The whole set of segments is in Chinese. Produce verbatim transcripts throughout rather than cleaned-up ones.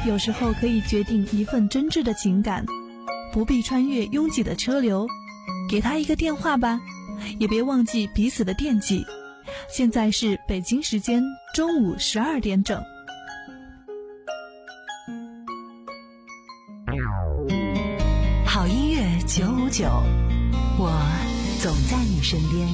有时候可以决定一份真挚的情感，不必穿越拥挤的车流，给他一个电话吧，也别忘记彼此的惦记。现在是北京时间中午十二点整。 好音乐九五九，我总在你身边。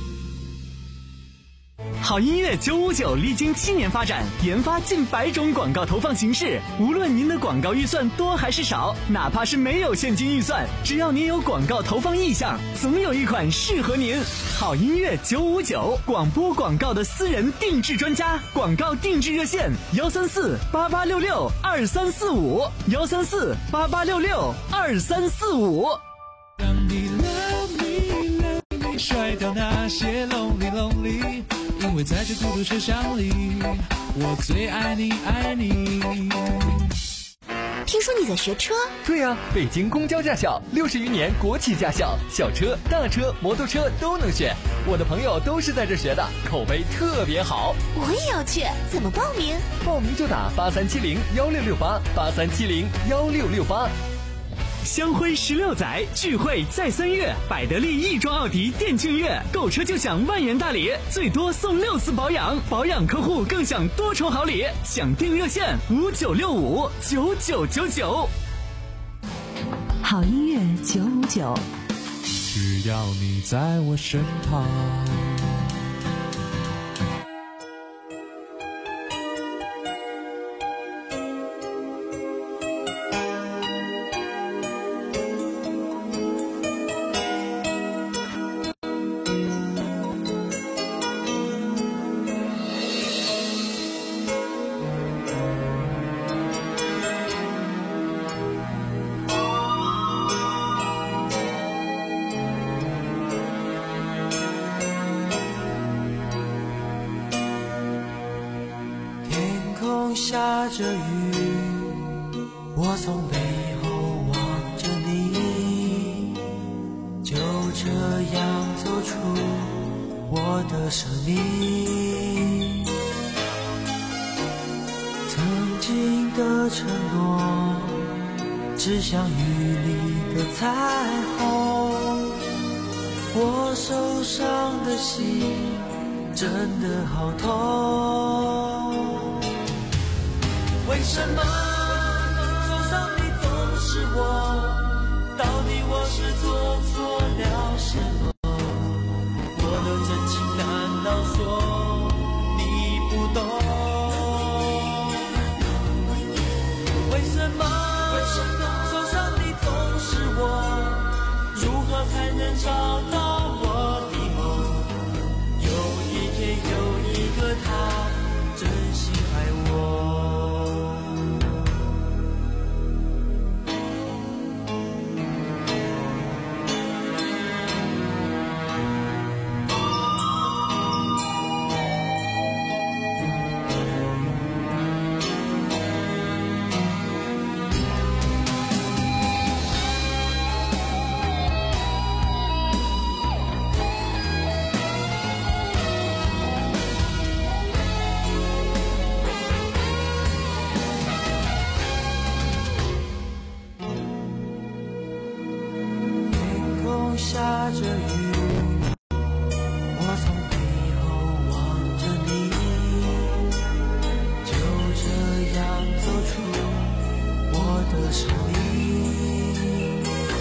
好音乐九五九历经七年发展，研发近百种广告投放形式。无论您的广告预算多还是少，哪怕是没有现金预算，只要您有广告投放意向，总有一款适合您。好音乐九五九，广播广告的私人定制专家，广告定制热线幺三四八八六六二三四五幺三四八八六六二三四五。 让你 love me love me， 甩掉那些 lonely lonely。因为在这孤独车厢里，我最爱你爱你。 听说你在学车？ 对呀、啊，北京公交驾校六十余年国企驾校，小车、大车、摩托车都能选。我的朋友都是在这学的，口碑特别好。 我也要去，怎么报名？ 报名就打八三七零幺六六八八三七零幺六六八。 香辉十六载，聚会在三月，百得利亦庄奥迪店庆月，购车就享万元大礼，最多送六次保养，保养客户更享多重好礼。想订热线五九六五九九九九。 好音乐九五九， 只要你在我身旁。 下着雨，我从背后望着你，就这样走出我的生命。曾经的承诺，只像雨里的彩虹，我受伤的心真的好痛。为什么受伤的总是我？到底我是做错了什么？我的真情难道说你不懂？为什么受伤的总是我？如何才能找到我的梦？有一天有一个他真心爱我。下着雨，我从背后望着你，就这样走出我的生命。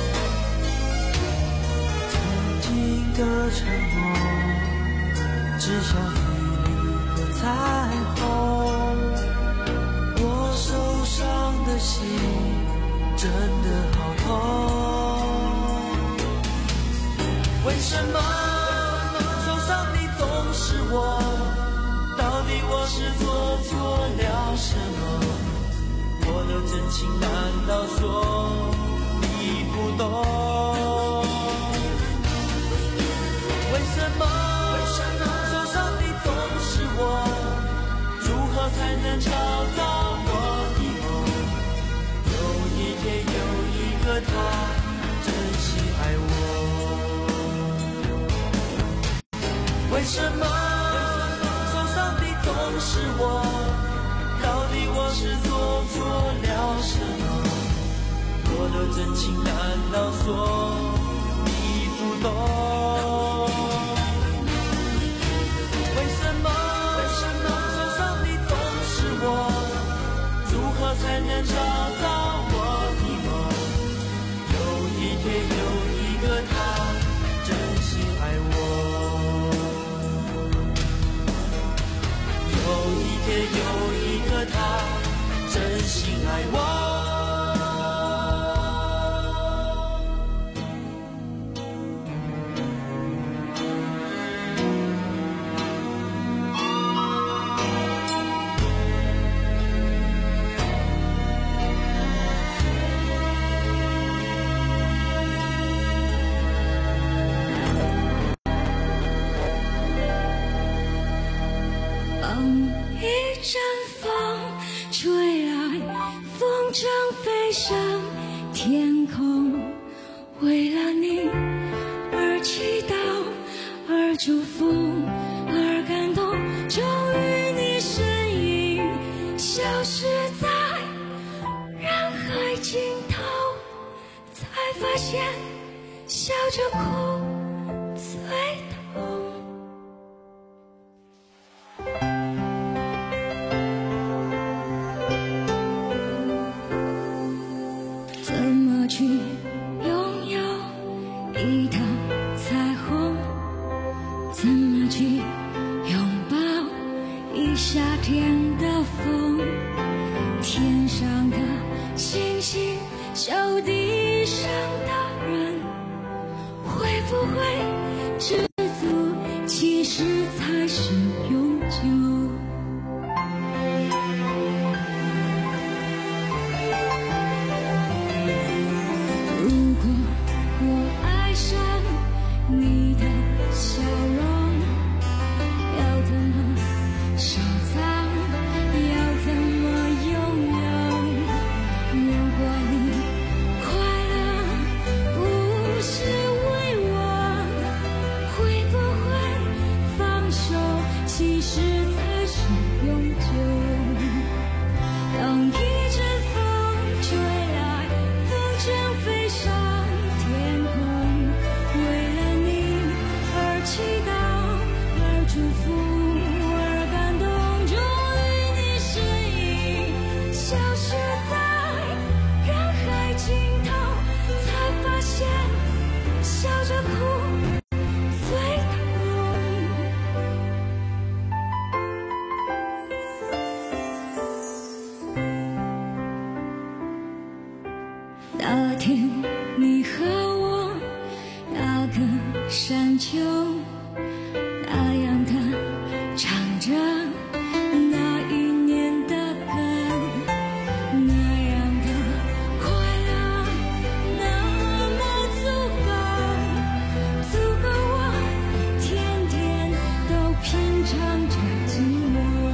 曾经的承诺，只像雨里的彩虹，我受伤的心真的好痛。为什么受伤的总是我？到底我是做错了什么？我的真情难道说你不懂？为什么受伤的总是我？如何才能找到我的梦？有一天有一个他真心爱我。为什么受伤的总是我？ 到底我是做错了什么？我的真情难道说你不懂？为什么为什么受伤的总是我？如何才能找到我的梦？有一天有一个他真心爱我，有一天有一个他真心爱我。 天空为了你而祈祷，而祝福，而感动，终于你身影消失在人海尽头，才发现笑着哭最痛。怎么去拥有一道彩虹？怎么去拥抱一夏天的风？天上的星星，小地上的人，会不会知足其实才是永久？你的笑容要怎么收藏，要怎么拥有？如果你快乐不是为我，会不会放手其实才是永久？当一阵风吹来，风筝飞上天空，祈祷，而祝福，而感动，终于你身影消失在人海尽头，才发现笑着哭最痛。那天你和我那个山丘，那样的唱着那一年的歌，那样的快乐，那么足够，足够我天天都品尝着寂寞。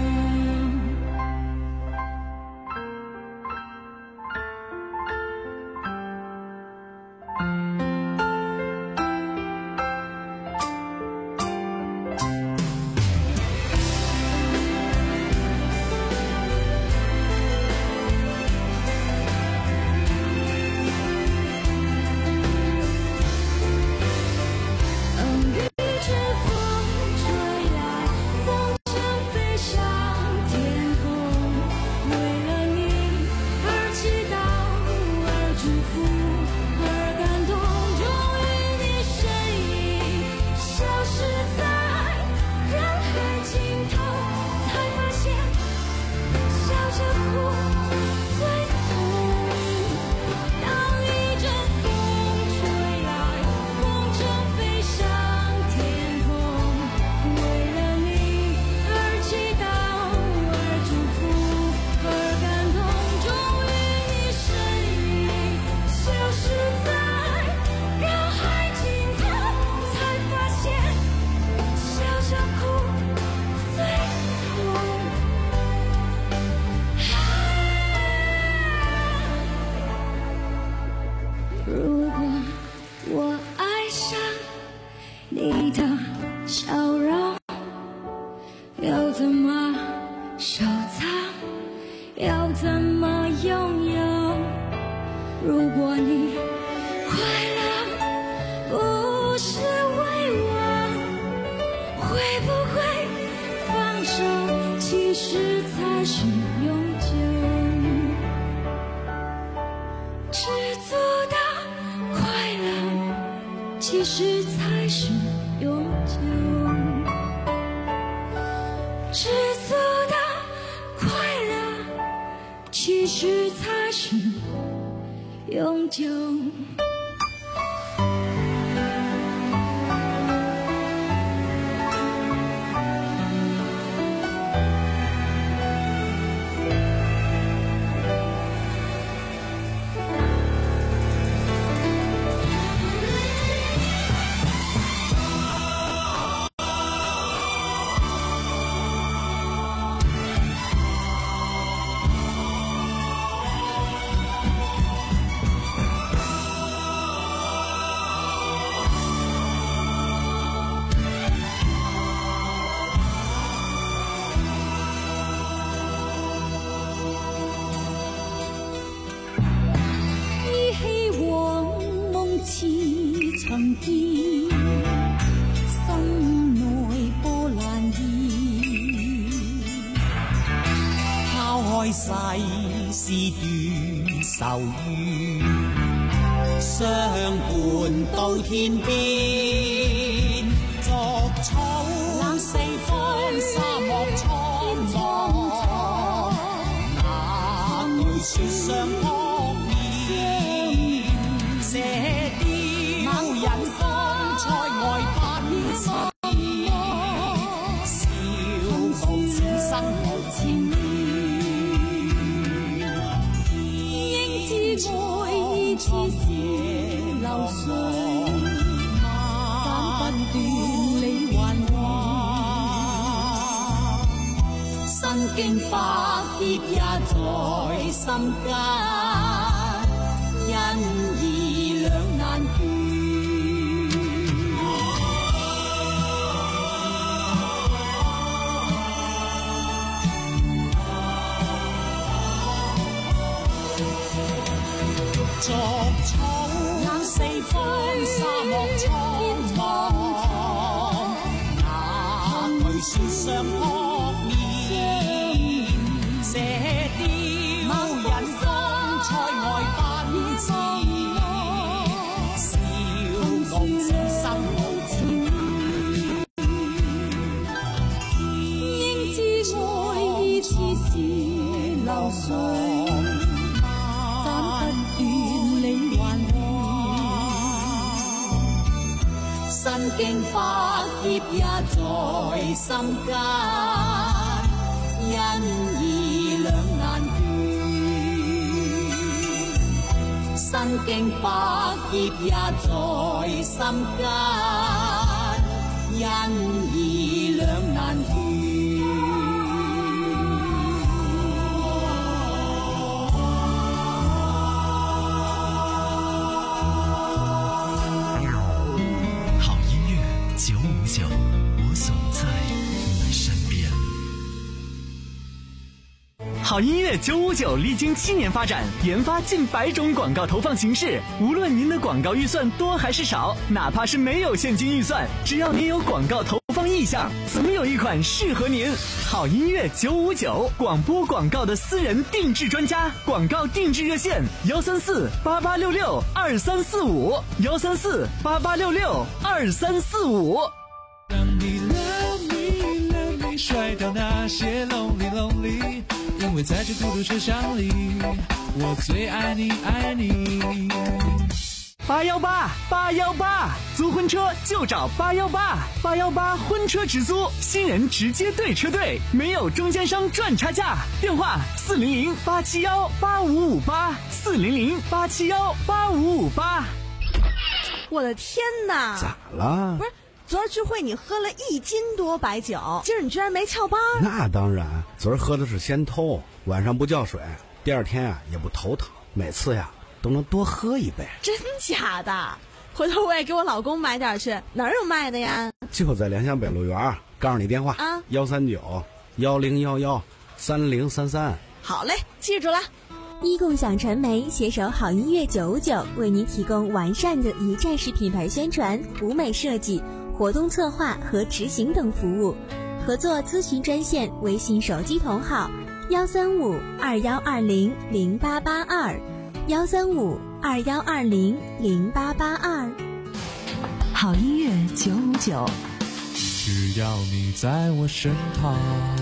如果我爱上你的笑容，要怎么收藏？ 其实才是永久。知足的快乐，其实才是永久。曾經心內波瀾現，拋開世事斷愁怨，相伴到天邊，逐草四方沙漠蒼茫，那對雪上撲面，射人方塞外奔馳，笑傲此生無纏綿。應知愛意似是流水，斬不斷理還亂。身經百劫也在心間，因義兩難斷。逐草四方沙漠蒼茫，那對雪上撲面，射雕人方塞外奔馳，笑傲此生無纏綿。應知愛意似是流水，身經百劫也在心間，因義兩難斷。身經百劫也在心間，因義兩難斷。 九五九，我总在你身边。好音乐九五九历经七年发展，研发近百种广告投放形式。无论您的广告预算多还是少，哪怕是没有现金预算，只要您有广告投放意向，总有一款适合您。好音乐九五九，广播广告的私人定制专家，广告定制热线：幺三四八八六六二三四五，幺三四八八六六二三四五。 让你 love me love me 甩掉那些 lonely lonely， 因为在这孤独车厢里，我最爱你爱你。 八幺八八幺八，租婚车就找八幺八，八幺八婚车直租，新人直接对车队，没有中间商赚差价。电话四零零八七幺八五五八，四零零八七幺八五五八。 我的天哪！ 咋了？ 不是，昨儿聚会你喝了一斤多白酒，今儿你居然没翘班？ 那当然，昨儿喝的是先偷，晚上不叫水，第二天啊也不头疼，每次呀都能多喝一杯。 真假的？回头我也给我老公买点去。哪儿有卖的呀？ 就在联想北路园，告诉你电话啊，幺三九幺零幺幺三零三三。 好嘞，记住了。 一共享传媒携手好音乐九五九，为您提供完善的一站式品牌宣传、舞美设计、活动策划和执行等服务。合作咨询专线：微信手机同号幺三五二幺二零零八八二，幺三五二幺二零零八八二。 好音乐九五九， 只要你在我身旁。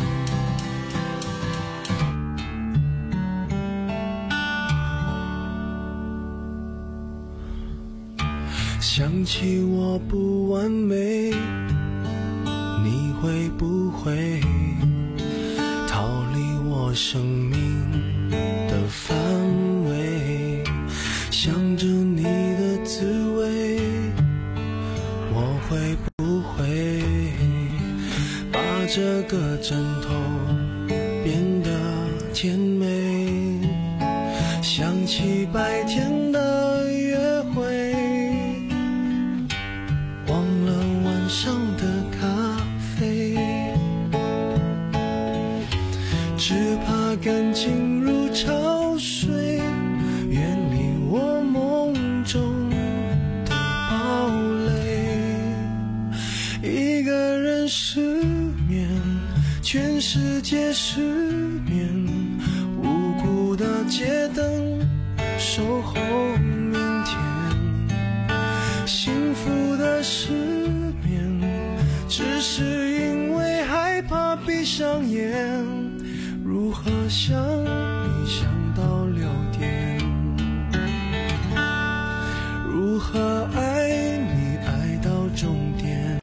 想起我不完美，你会不会逃离我生命的范围？想着你的滋味，我会不会把这个枕头变得甜美？想起白天的约会，忘了晚上的咖啡，只怕感情如潮水，远离我梦中的堡垒。一个人失眠，全世界失眠，无辜的街灯守候明天。幸福的失眠，只是因为害怕闭上眼。如何想你想到六点？如何爱你爱到终点？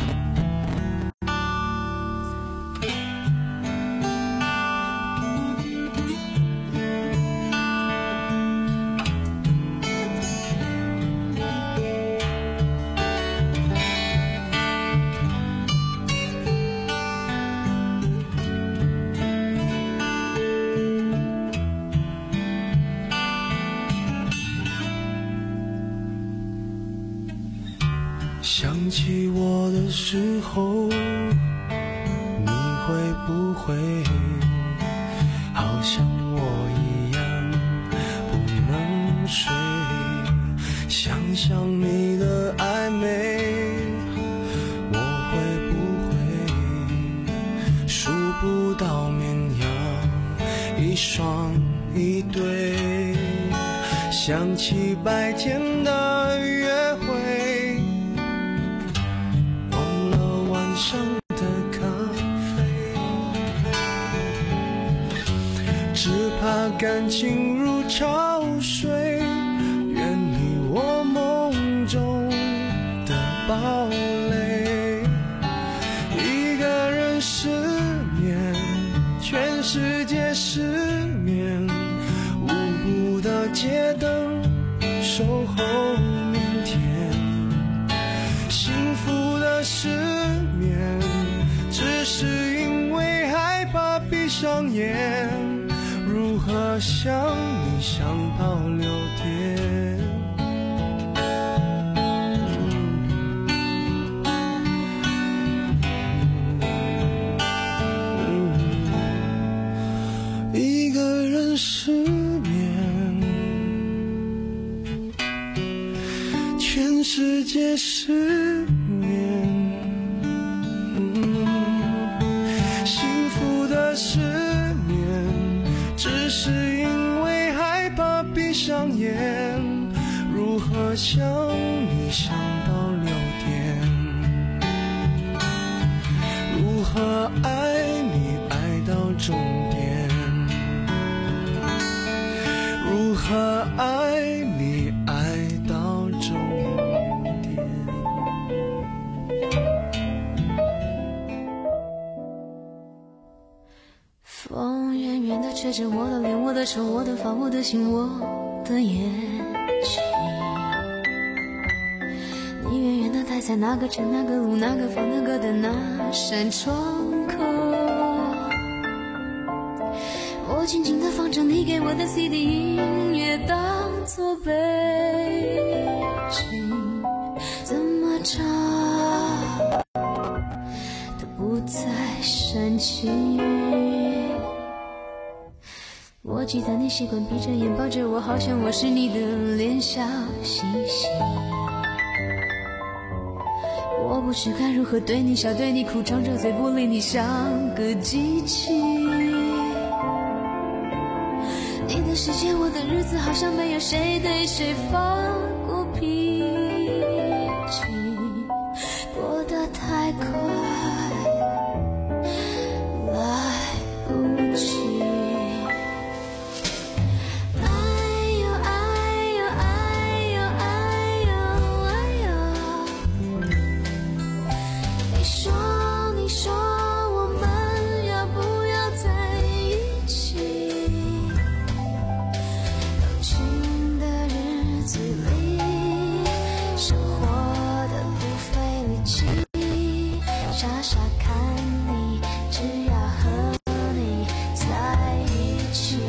想起我的时候，你会不会好像我一样不能睡？想想你的暧昧，我会不会数不到绵羊一双一对？想起白天的约会，上的咖啡，只怕感情如潮水，远离我梦中的堡垒。一个人失眠，全世界失眠，无辜的街灯守候明天。幸福的失眠，只是因为害怕闭上眼。如何想你想到六点？一个人失眠，全世界失眠。失眠，只是因为害怕闭上眼。如何想你想到六点？如何爱你爱到终点？如何爱你爱到终点？ 风远远地吹着我的脸，我的手，我的发，我的心，我的眼睛。你远远地待在那个城，那个路，那个房，那个的那扇窗口。我静静地放着你给我的 C D 音乐，当作背景，怎么唱都不再煽情。我记得你习惯闭着眼抱着我，好像我是你的脸笑嘻嘻。我不知该如何对你笑对你哭，张着嘴不理你，像个机器。你的世界我的日子，好像没有谁对谁发过脾气。 起，傻傻看你，只要和你在一起。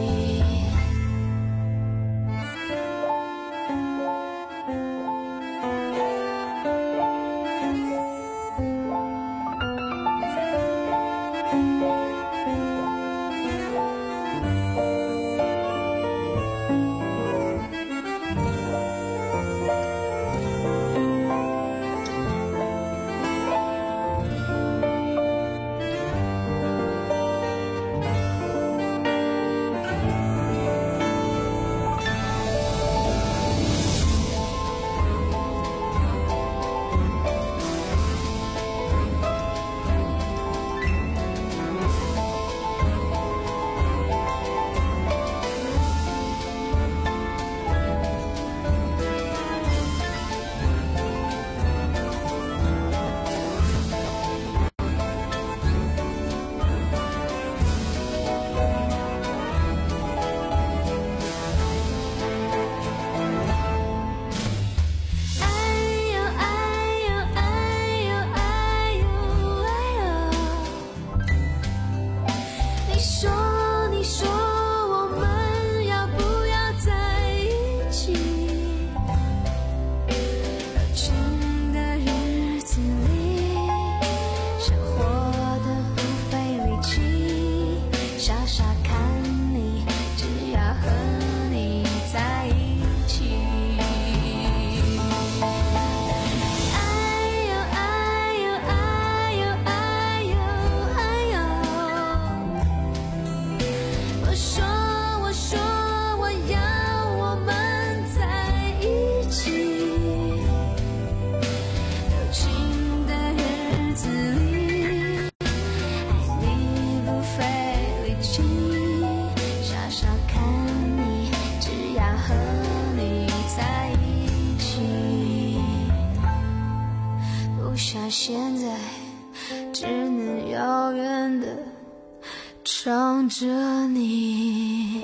现在只能遥远的唱着你。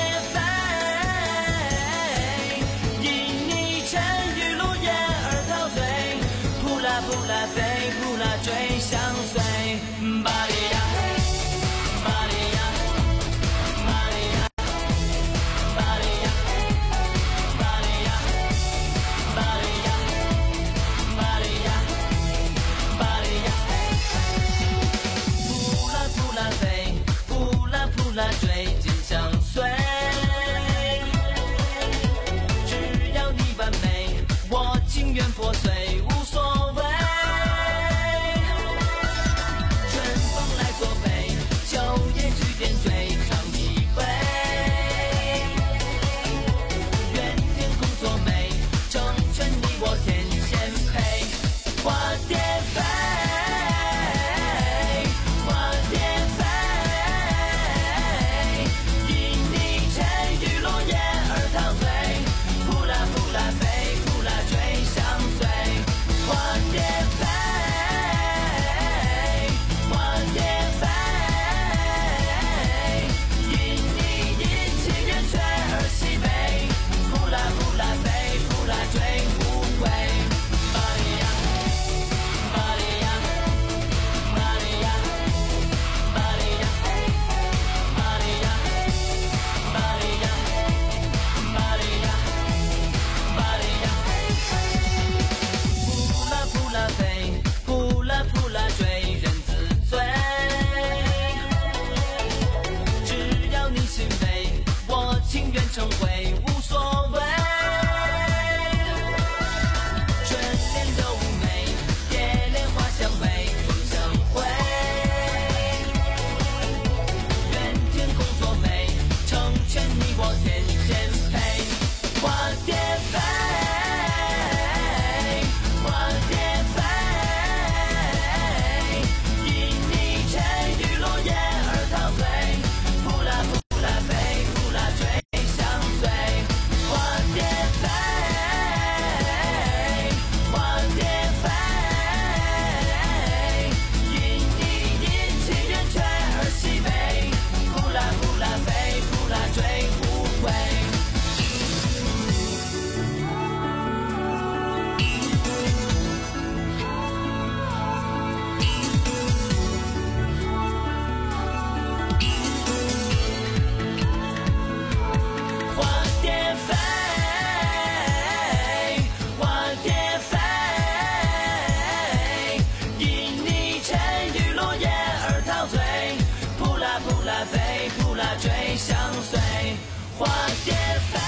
因你沉鱼落雁而陶醉。 花蝶飞，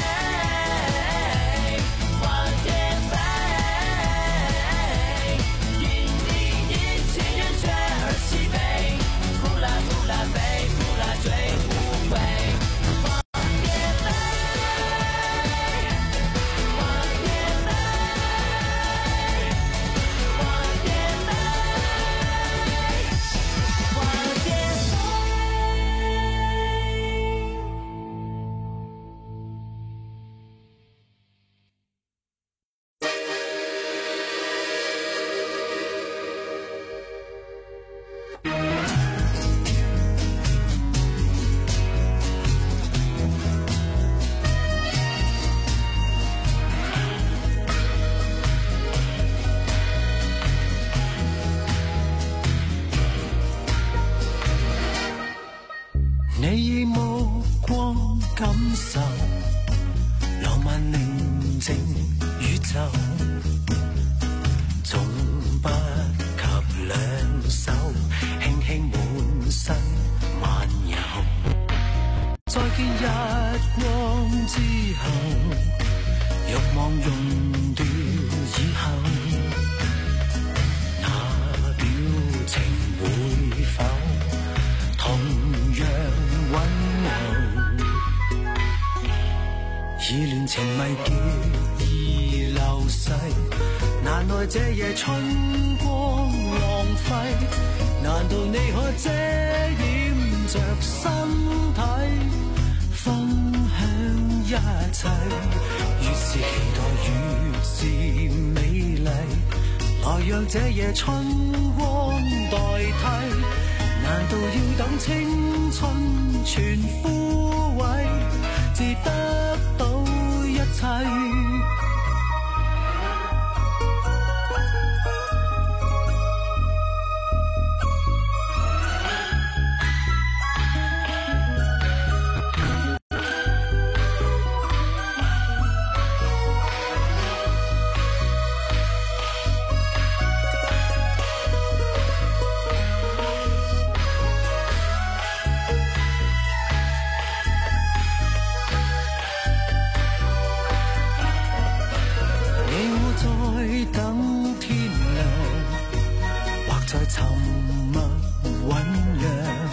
花蝶飞，因你一情人却而起飞，呼啦呼啦飞，呼啦追不回。花蝶飞，花蝶飞，花蝶飞，花蝶飞。你以目光感受浪漫寧靜宇宙，總不及兩手輕輕滿身漫遊。再見日光之後，慾望溶掉以後，那表情會否同樣溫柔？意亂情迷結而流逝，難耐這夜春光浪費。難道你可遮掩着身體，分享一切？越是期待越是美麗，來讓這夜春光代替。難道要等青春全枯萎，至得到一切？沉默醞釀，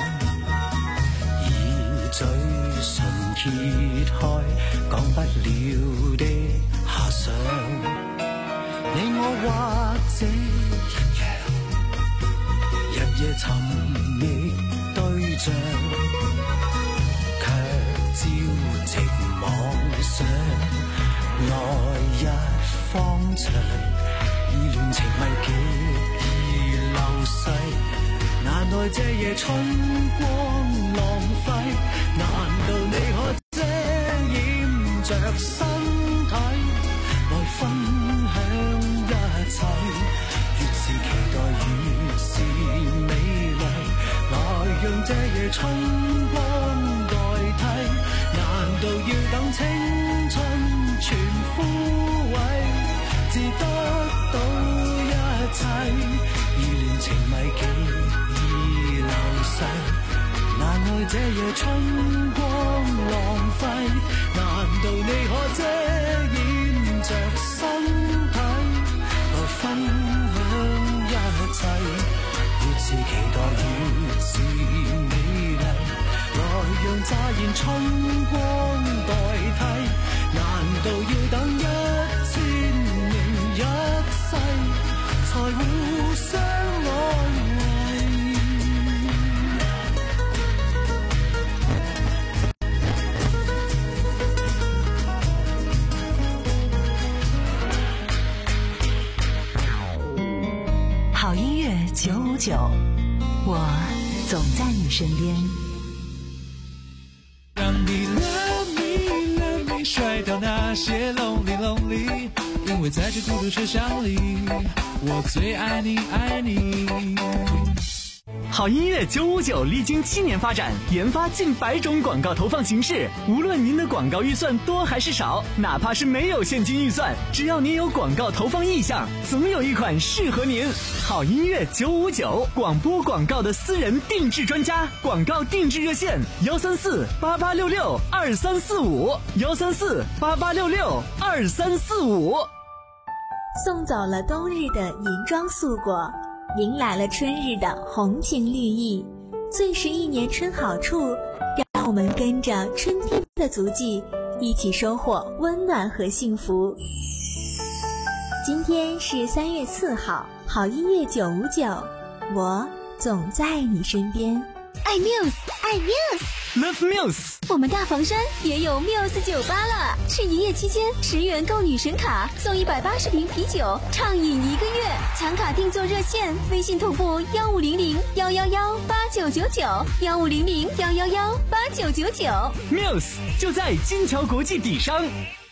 以嘴唇揭開講不了的遐想。你我或者一樣，日夜尋覓對象，卻朝夕妄想來日方長。意亂情迷極流逝，難耐這夜春光浪費。難道你可遮掩着身體，來分享一切？越是期待越是美麗，來讓這夜春光代替。難道要等青春全枯萎，至得到一切？意亂情迷極易流逝，難耐這夜春光浪費。難道你可遮掩着身體，來分享一切？越是期待越是美麗，來讓乍現春光代替。難道要等一千年一世，才互相安慰？ 好音乐九五九，我总在你身边。 让你 love me love me 甩掉那些 lonely lonely， 因为在这孤独车厢里，我最爱你爱你。 好音乐九五九历经七年发展，研发近百种广告投放形式。无论您的广告预算多还是少，哪怕是没有现金预算，只要您有广告投放意向，总有一款适合您。好音乐九五九，广播广告的私人定制专家，广告定制热线：幺三四八八六六二三四五，幺三四八八六六二三四五。 送走了冬日的银装素裹，迎来了春日的红情绿意。最是一年春好处，让我们跟着春天的足迹，一起收获温暖和幸福。今天是三月四号，好音乐九五九，我总在你身边。 爱 Muse， 爱 Muse，Love Muse。 我们大房山也有 Muse 酒吧了，是一夜期间十元购女神卡，送一百八十瓶啤酒，畅饮一个月。抢卡订座热线：微信同步幺五零零幺幺幺八九九九，幺五零零幺幺幺八九九九。 Muse 就在金桥国际底商。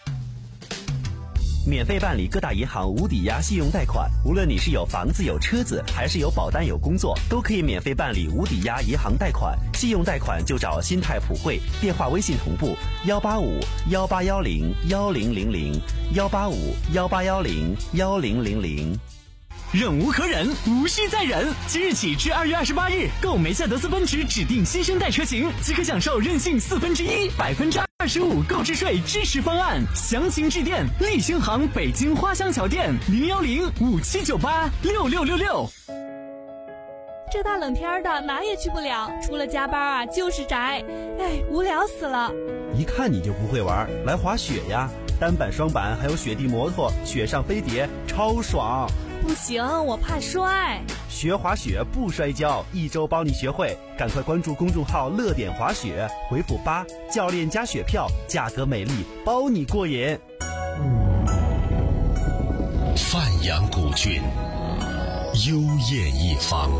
免费办理各大银行无抵押信用贷款，无论你是有房子有车子，还是有保单有工作，都可以免费办理无抵押银行贷款。信用贷款就找新泰普惠，电话微信同步幺八五幺八幺零幺零零零幺八五幺八幺零幺零零零。 忍无可忍，无需再忍。即日起至二月二十八日，购梅赛德斯奔驰指定新生代车型，即可享受任性四分之一、百分之二十五购置税支持方案。详情致电立新行北京花乡桥店零幺零五七九八六六六六。 这大冷天的哪也去不了，除了加班啊就是宅，哎，无聊死了。 一看你就不会玩，来滑雪呀！单板、双板还有雪地摩托、雪上飞碟，超爽。 不行，我怕摔。 学滑雪不摔跤，一周帮你学会。赶快关注公众号乐点滑雪，回复八，教练加雪票，价格美丽，包你过瘾。 范阳古郡，幽艳一方，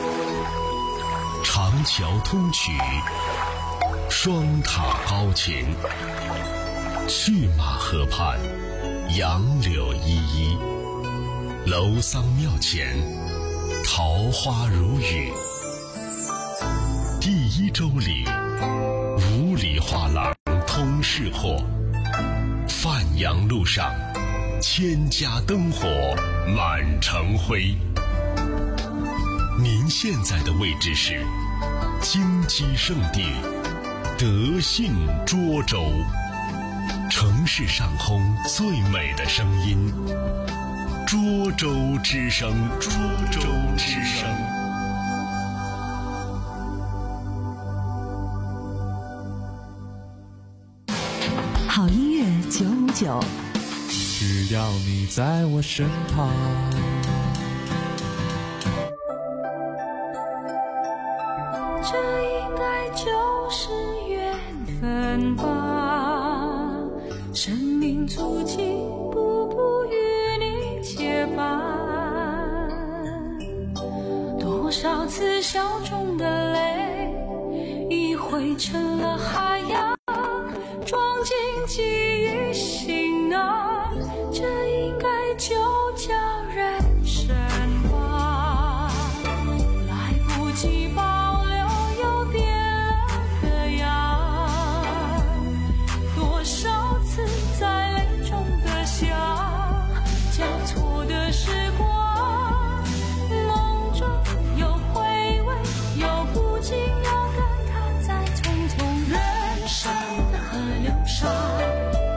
长桥通衢，双塔高擎，去马河畔，杨柳依依，楼桑庙前，桃花如雨。第一周里，五里画廊通市货，范阳路上，千家灯火满城辉。您现在的位置是金鸡圣地德信涿州，城市上空最美的声音，涿州之声，涿州之声。 好音乐九五九， 只要你在我身旁。 这应该就是缘分吧，生命足迹步步与你结伴，多少次笑中的泪已汇成了海洋，装进记忆行囊，这应该就叫人生吧。来不及保留又变了个样，多少次在泪中的想，交错的时光，梦中有回味，有不禁要感叹，在匆匆人生的河流上，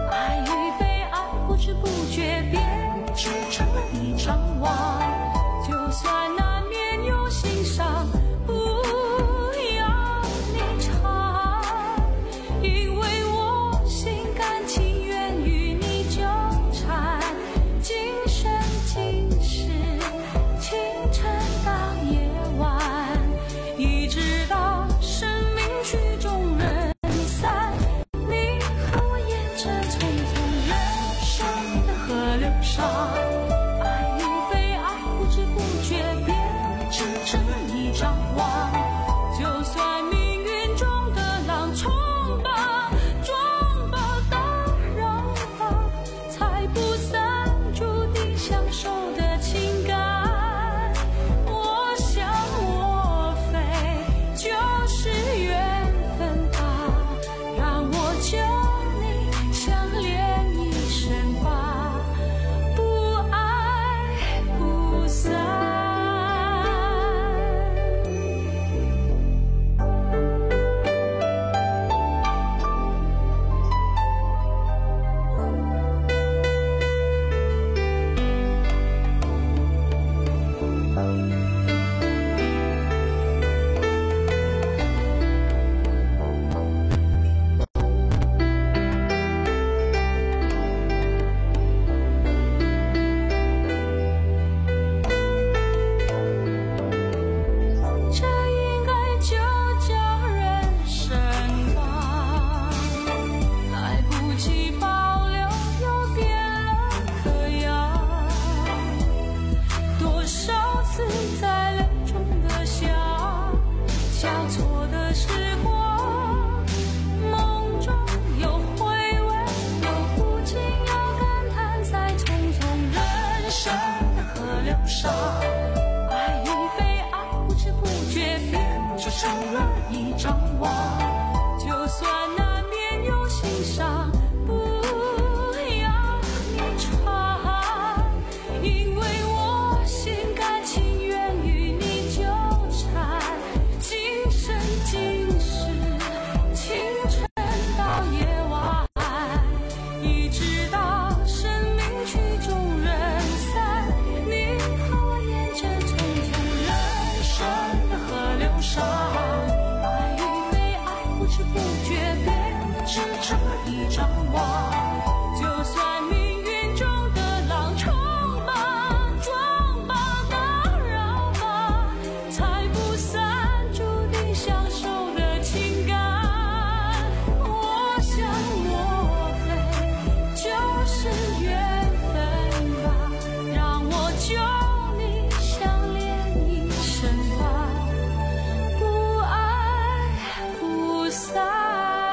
就算难免有心伤，不要你闯，因为我心甘情愿与你纠缠，今生今世，清晨到夜晚，一直到生命曲终人散，你和我沿着匆匆人生的河流上，爱与被爱不知不觉变成这一张网，就算命运中的浪冲吧，撞吧，打扰吧，拆不散注定相守的情感。我想莫非就是缘分吧，让我救你相恋一生吧，不爱不散。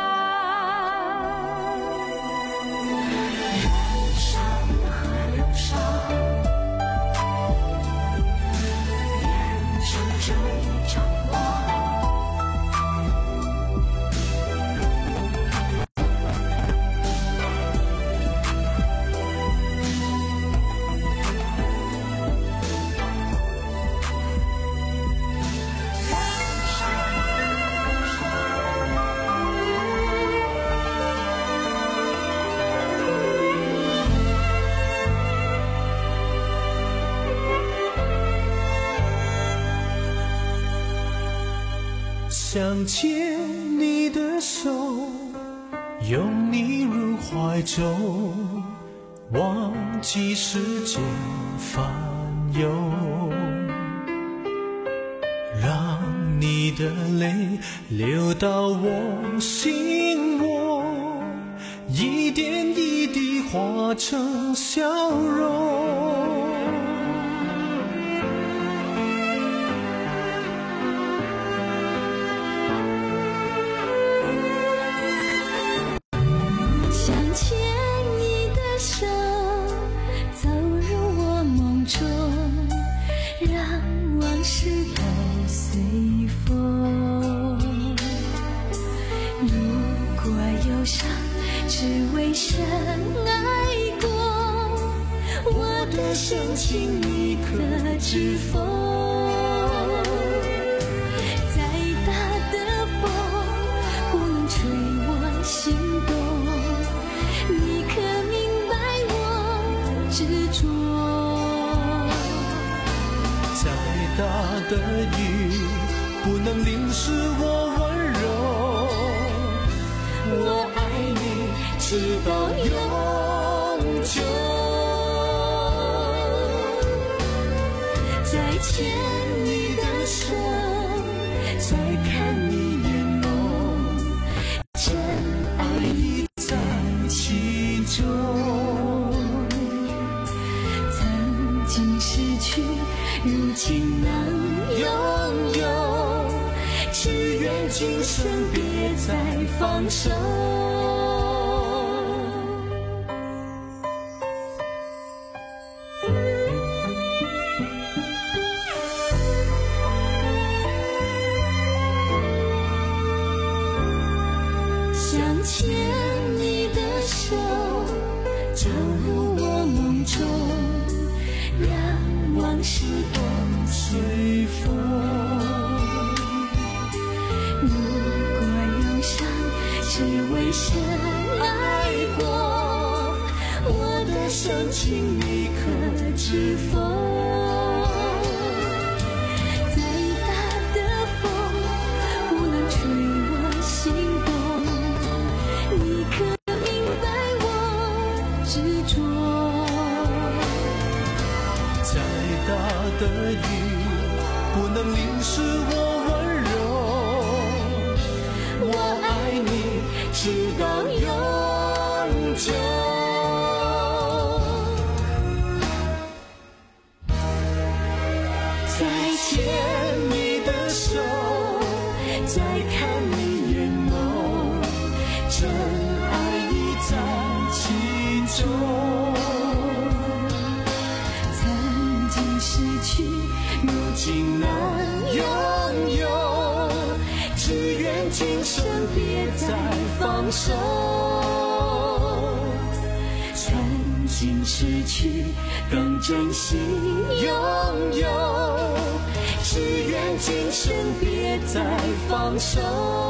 人生的河流上，沿着这一张网， 想牵你的手，拥你入怀中，忘记世间烦忧，让你的泪流到我心窝，一点一滴化成笑容。 想牵你的手，走入我梦中，让往事都随风。如果忧伤只为深爱过，我的深情你可知否？再大的风不能吹我心动，你可明白我执着？ 再大的雨不能淋湿我温柔， 我爱你直到永久。再牵你的手，再看你眼眸，真爱已在其中。曾经失去，如今能拥有，只愿今生别再放手。想牵你的手，走入我梦中，让往事都随风。如果忧伤只为深爱过，我的深情你可知否？再大的风不能吹我心动，你可明白我执着？ 再大的雨不能淋湿我温柔， 我爱你直到永久。再牵你的手，再看你眼眸，真爱已在其中。曾经失去，如今难拥有，只愿今生生别再放手。曾经失去，更珍惜拥有。只愿今生别再放手。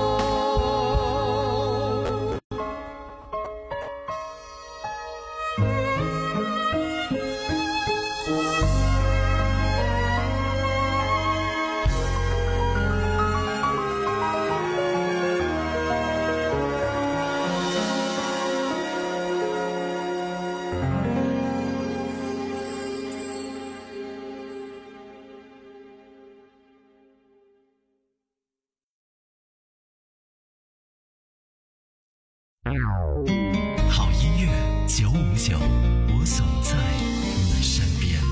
好音乐九五九，我总在你身边。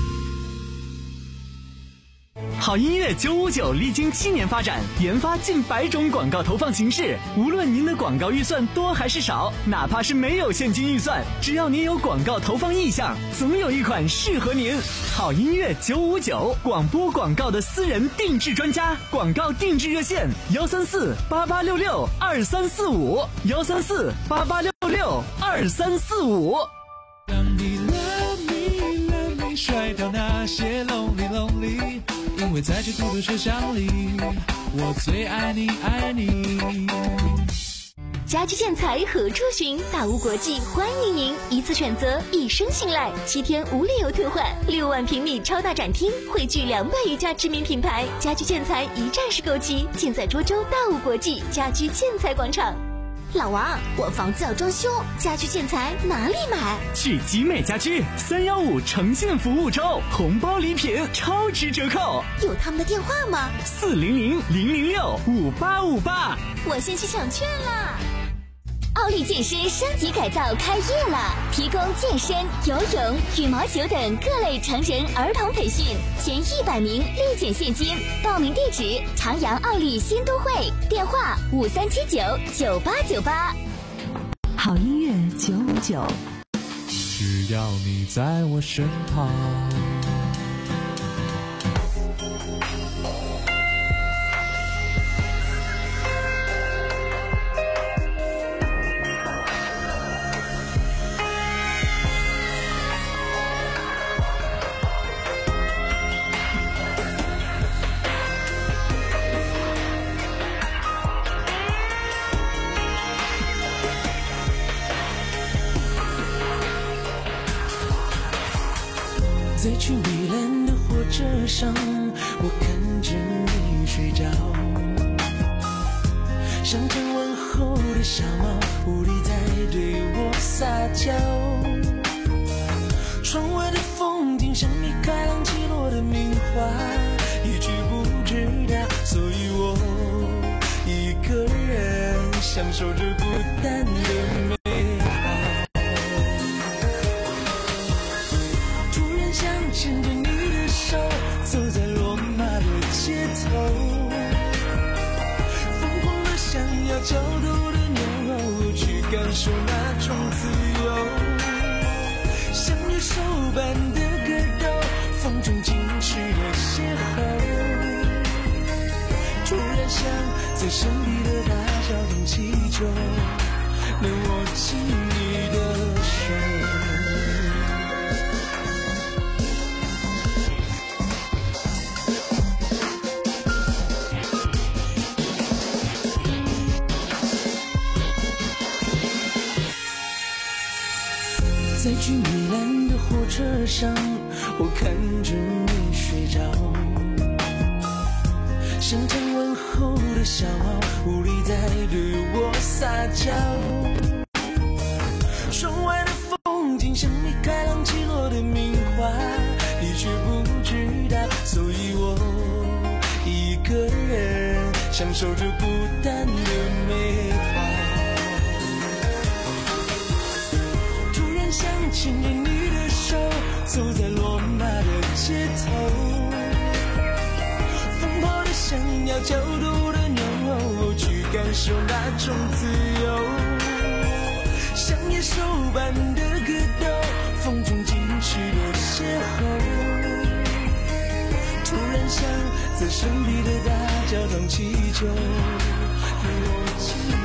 好音乐九五九历经七年发展，研发近百种广告投放形式。无论您的广告预算多还是少，哪怕是没有现金预算，只要您有广告投放意向，总有一款适合您。好音乐九五九，广播广告的私人定制专家，广告定制热线幺三四八八六六二三四五幺三四八八六六二三四五。 让你 love me love me 甩掉那些 lonely lonely， 因为在这孤独车厢里，我最爱你爱你。 家居建材何处寻？大屋国际欢迎您，一次选择，一生信赖，七天无理由退换，六万平米超大展厅，汇聚两百余家知名品牌，家居建材一站式购齐，尽在涿州大屋国际家居建材广场。老王，我房子要装修，家居建材哪里买？ 去集美家居三幺五诚信服务周，红包礼品超值折扣。 有他们的电话吗？ 四零零零零六五八五八。 我先去抢券啦！奥利健身升级改造开业了，提供健身、游泳、羽毛球等各类成人儿童培训，前一百名立减现金。报名地址：长阳奥利新都会，电话五三七九九八九八。 好音乐九五九， 只要你在我身旁。 在去米兰的火车上，我看着你睡着，像张完后的小猫，无力在对我撒娇。窗外的风景像米开朗基罗的名画，一句不知道，所以我一个人享受着孤单的美。牵着你的手，走在罗马的街头，疯狂的想要绞肚的牛，去感受那种自由，像野兽般的格斗，风中惊世的邂逅，突然想在神秘的大教堂祈求，能握紧你的手。在去米兰的火车上，我看着你睡着，像张完后的小猫，无力在对我撒娇。窗外的风景像米开朗基罗的名画，你却不知道，所以我一个人享受着孤单的美好。牵着你的手，走在罗马的街头，疯跑的想要绞肚的牛，去感受那种自由，像野兽般的格斗，风中惊世的邂逅，突然想在神秘的大教堂祈求，能握紧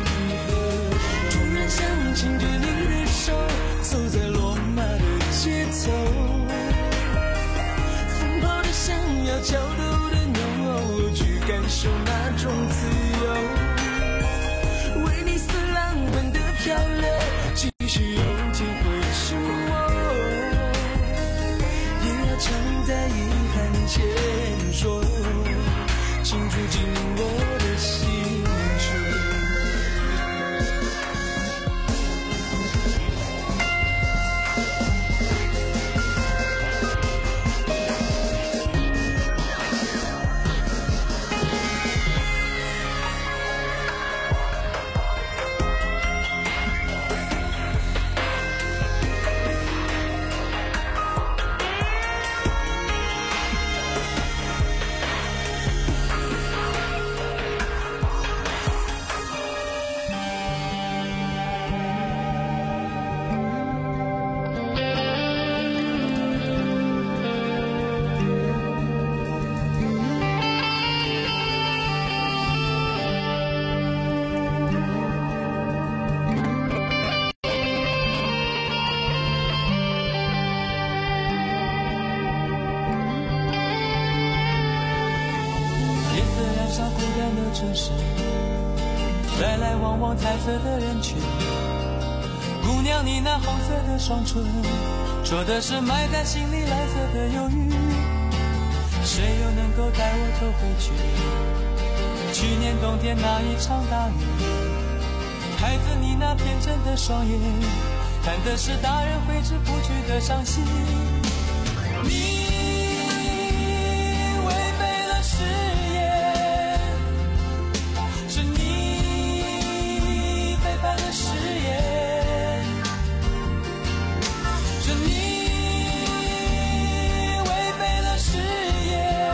城市，来来往往彩色的人群。姑娘你那红色的双唇，说的是埋在心里蓝色的忧郁，谁又能够带我走回去去年冬天那一场大雨？孩子你那天真的双眼，看的是大人挥之不去的伤心。你违背了誓言，是你背叛了誓言，是你违背了誓言，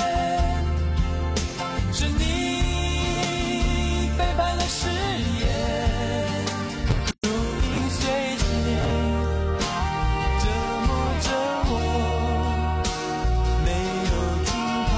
是你背叛了誓言。如影随形，折磨着我，没有尽头。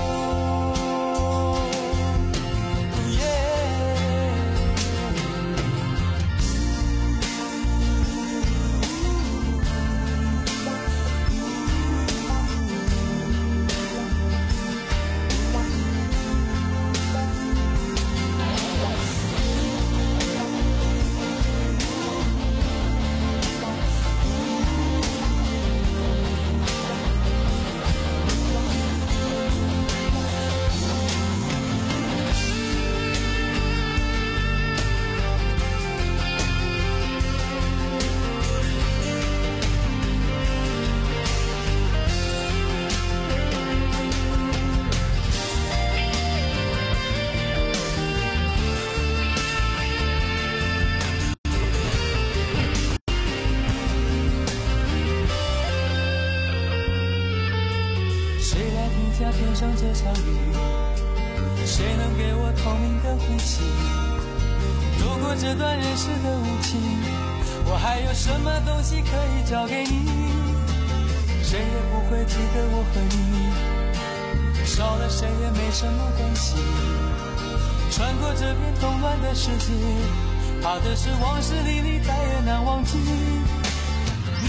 谁来评价天上这场雨？谁能给我透明的呼吸？度过这段人世的无情，我还有什么东西可以交给你？谁也不会记得我和你，少了谁也没什么关系。穿过这片动乱的世界，怕的是往事历历再也难忘记。你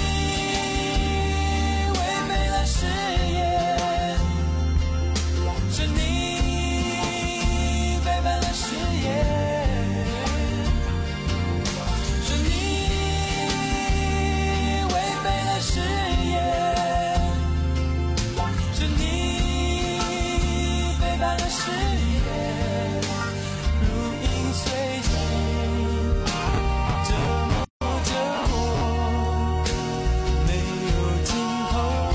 违背了誓言，是你背叛了誓言，是你违背了誓言，是你背叛了誓言。如影随形，折磨着我，没有尽头。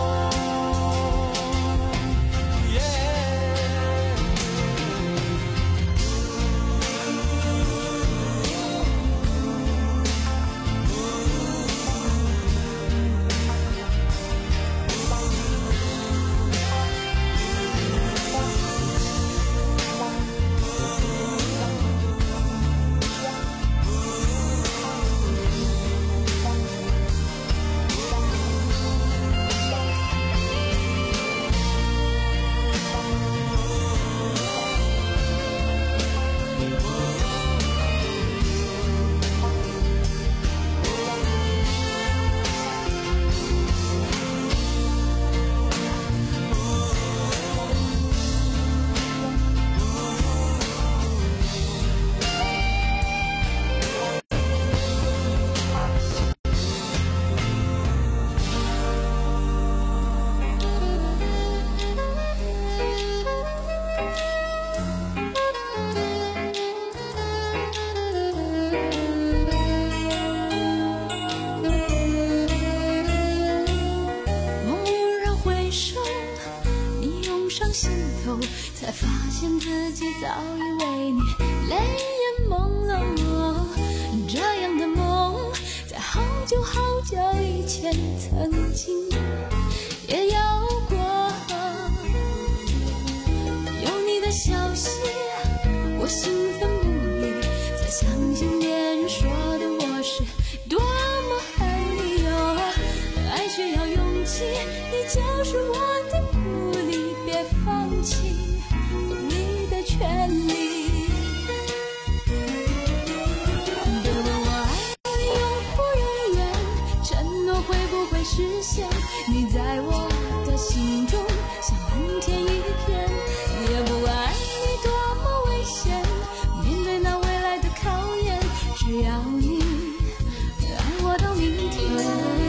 才发现自己早已为你泪眼朦胧。这样的梦在好久好久以前曾经也有过。有你的消息我兴奋不已，才相信别人说的我是多么爱你哟。爱需要勇气，你就是我的鼓励，别放弃你的权利。不论我爱你永不永远，承诺会不会实只要你爱我到明天。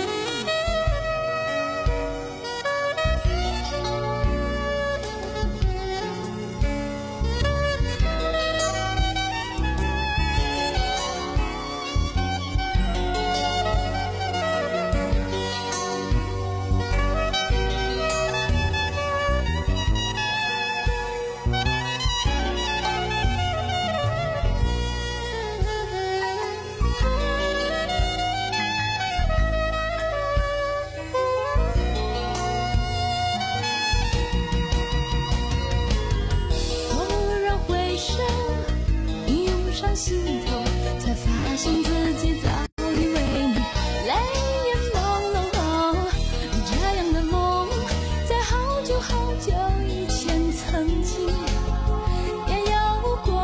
心头才发现自己早已为你泪眼朦胧，这样的梦在好久好久以前曾经也有过。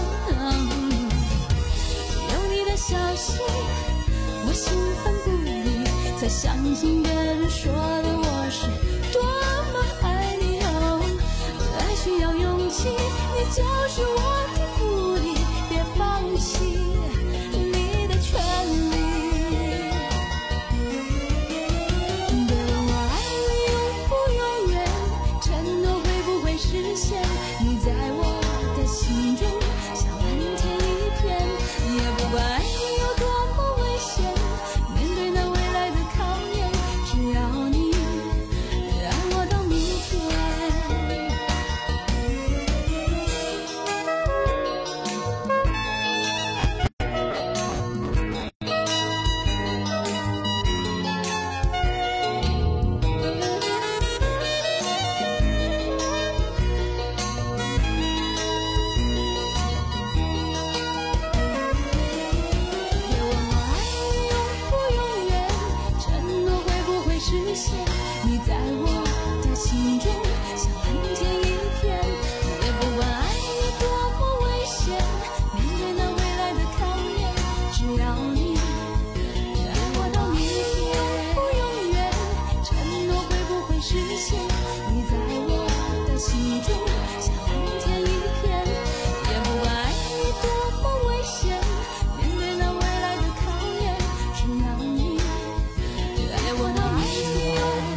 有你的消息我兴奋不已，才相信别人说的我是多么爱你。哦，爱需要勇气，你就是我的鼓励，放弃你的权利。别问我爱你永不永远，承诺会不会实现，你在我的心中像蓝天一片。也不管爱你有多么危险，面对那未来的考验，只要你爱我到明天。你在我的心中像蓝天一片，也不管爱有多么危险，面对那未来的考验，只要你爱我到明天。不永远，承诺会不会实现，你在我的心中像蓝天一片，也不管爱有多么危险，面对那未来的考验，只要你爱我到明天。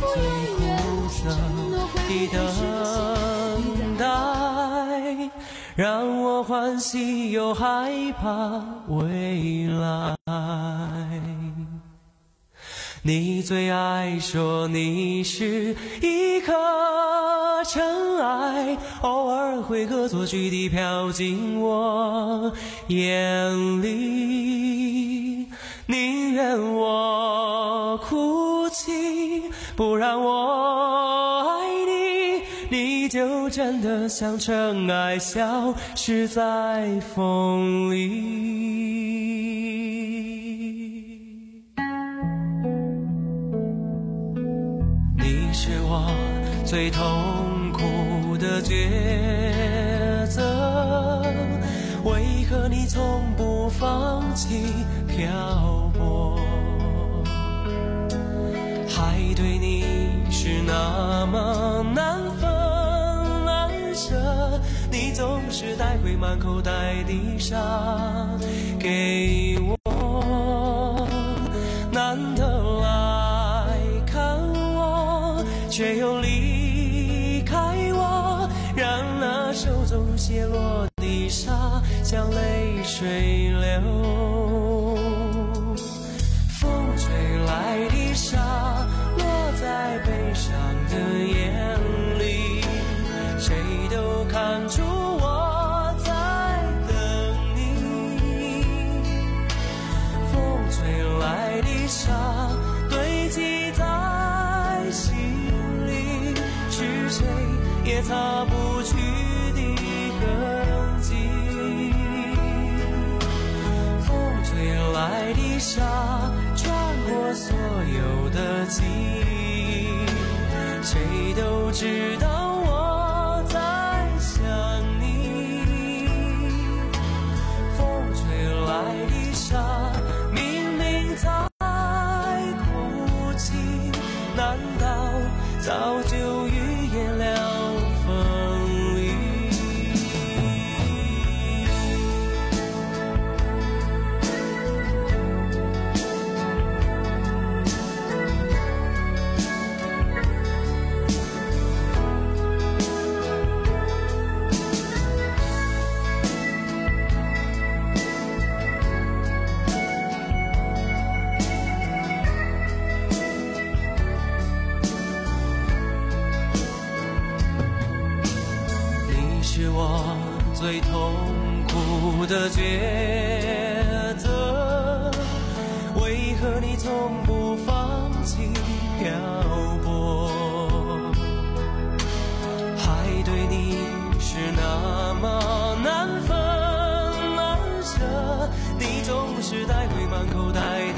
的等待，让我欢喜又害怕未来。你最爱说你是一颗尘埃，偶尔会恶作剧地飘进我眼里，宁愿我哭泣，不让我爱你，你就真的像尘埃消失在风里。你是我最痛苦的抉择，为何你从不放弃漂泊？海对你是那么难分难舍，你总是带回满口袋的沙给我，难得来看我，却又离开我，让那手中泻落的沙像泪水流。风吹来的沙落在悲伤的眼里，谁都看出我在等你。风吹来的沙堆积在心里，是谁也擦不去的痕迹。风吹来的沙穿过所有的记忆，谁都知道我在想你。风吹来的沙明明在哭泣，难道早就预言了分离？ 的抉择，为何你从不放弃漂泊？海对你是那么难分难舍，你总是带回满口带